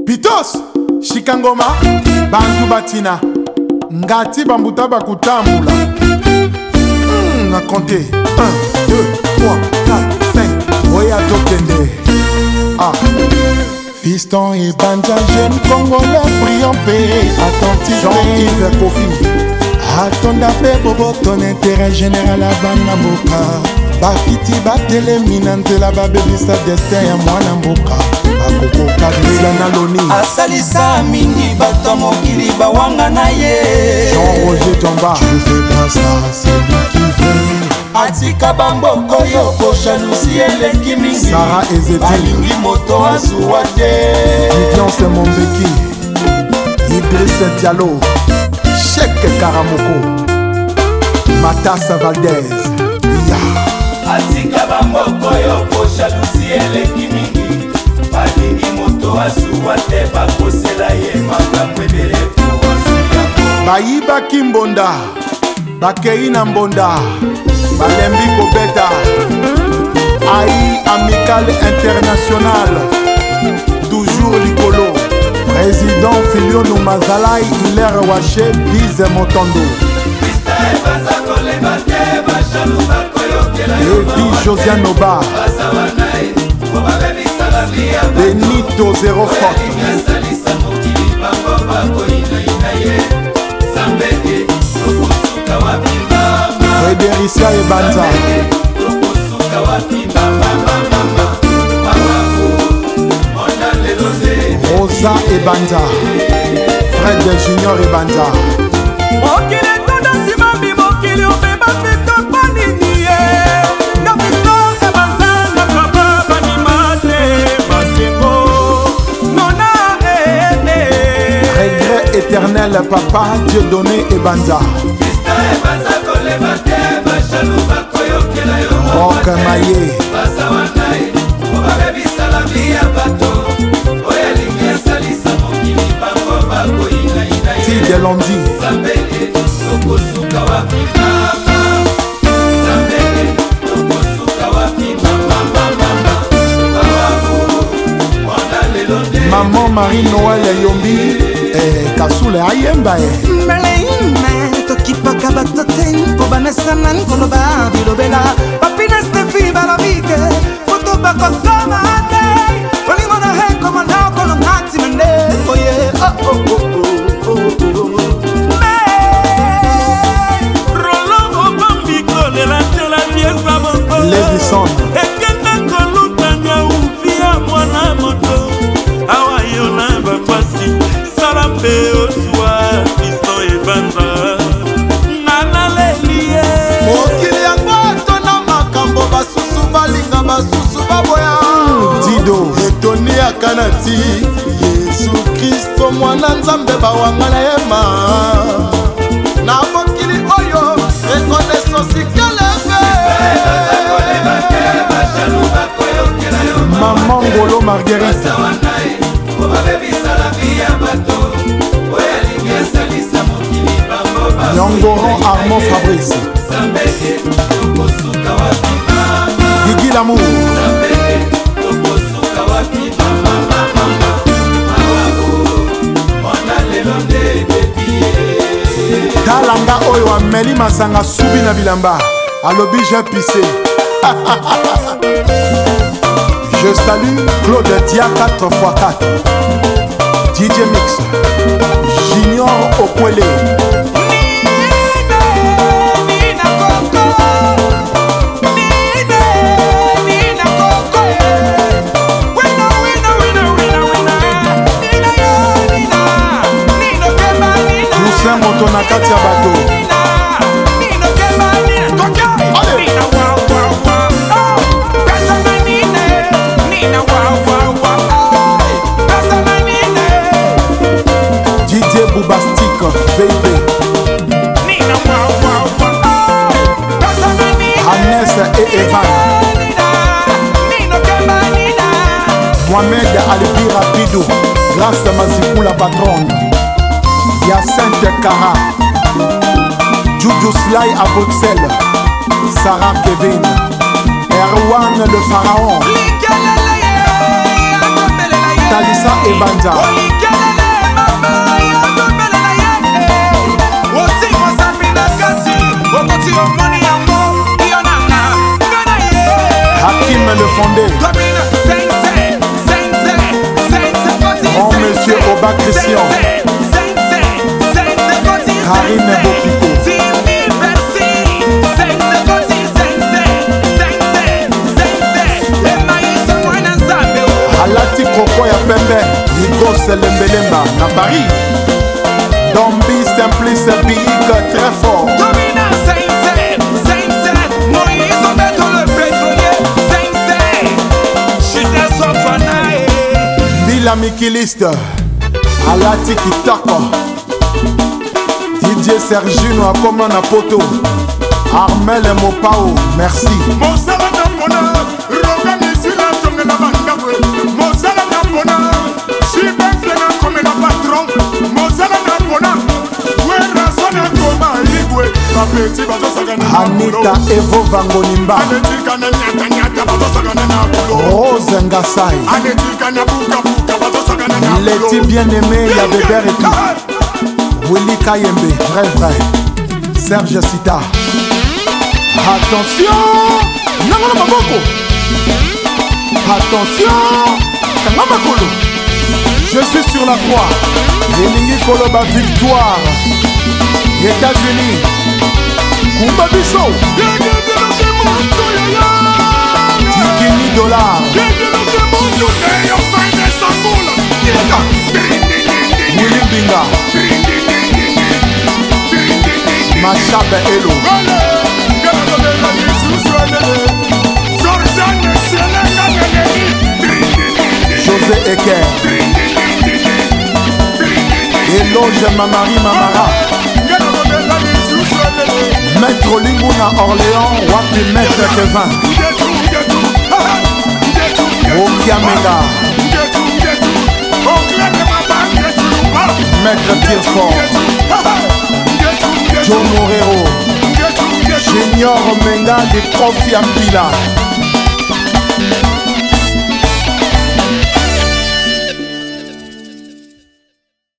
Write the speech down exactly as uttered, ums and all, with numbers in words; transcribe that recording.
Pitos Shikangoma Bantu Batina Ngati Bambuta Bakutambula hmm, Na compter un, deux, trois, quatre, cinq Oya Tokende Ah Fiston et Banja, jeune Congolais, pris en paix, attentif. Jean-Yves Kofi, attendez à Bobo, ton intérêt général à Banamboka. Bafiti batele minante la babelisa destin ya mwana mboka. Bakoko kabila na loni. Asalisa mingi bato mokili bawanga na ye. Jean-Roger Jamba, je fais pas ça, c'est lui qui veut. Atika bamboko yoko jalousie eleki mingi. Sarah Ezeti balingi moto azuwa te. Vivian Semombeki Idriss Diallo Cheikh Karamoko Matassa Valdez yeah. Atika bamboko yoko jalousie eleki mingi. Balingi moto azuwa te. Bakosela ye makambo ebele po asiyango. Bayiba Kimbonda Bakei na mbonda Balembi Kobeta Aïe Amical International Toujours Likolo Président Filiono Mazalai Hilaire Waché Bize Motondo Evi Josiane Oba Benito Zéro Faute Frédéricia Ebanza Rosa Ebanza Fred Junior Ebanza Mokili toda simambi mokili obeba fito paniniye. Na fito Ebanza na kaba banimate masengo. Nona eh eh. Regret éternel papa Dieudonné Ebanza Rock Maye Tide Londi Maman Marie Noël Yombi eh, Kasule Ayemba Meleime tokipaka bato te kobanesana nkoloba bilobela bapina stefi balobike foto bakokoma te olingo na he komona kolo ngati mende oye oh oh oh oh oh Rolo obambi kolela tela pieza bongo. Levison Ekenda kolutanya ufia mwana moto. Awa yona bakwasi salambe oswa Fiston Ebanza. Nana lelie mokili yango atona makambo basusu balinga basusu baboya. Dido etoni akanati Yesu Kristo mwana nzambe bawanga na yema. Na mokili oyo rekonesansi kelebe. Maman Ngolo Marguerite Yangoron Armand Fabrice Guigui Lamour Talanga oyo ameli masanga subi na bilamba alobi j'ai pissé. Je salue Claude Dia quatre fois quatre D J Mix Junior Okwele Lucien Moto na kati ya bato Didier Boubastique V I P Hannes et Evan Mohamed Alibi Rapidou Grâce à Mazipou la patronne Yacinthe Kara Juju Sly à Bruxelles Sarah Kevin Erwan le Pharaon Talisa Ebanja Hakim le fondé Grand monsieur Oba Christian Karine Bopico Alati Koko ya pembe Igos Lembelemba na Paris Dombi Simplice Big très fort Bila Mikiliste Alati Kitako D J Sergino Akoma na poto Armel Mopao merci Mosala na pona Roga Nisila Tonga na Bandawe Mosala na pona Shibentle na kome na patron Mosala na pona Wera sona koma Igwe Kapeti bazo sagana na Anita Evo Vangonimba Anetika na nyata nyata bazo sagana na bulo Rose Ngasai Anetika na buka buka bazo sagana na bulo Leti bien-aimé ya Bébert et tout Willy Kayembe, vrai vrai Serge Sita Attention Nangana Maboko Attention Kangama Kolo Je suis sur la croix Elingi Koloba victoire États-Unis Kumba Biso Tikini Dollar Willy Binga Machabe Elo José Eker Eloge Mamari Mamara Maître Linguna Orléans Wapi Maître Kevin Okiamega Maître Tirfort Joe Morero Junior Menga de Kofi Ampila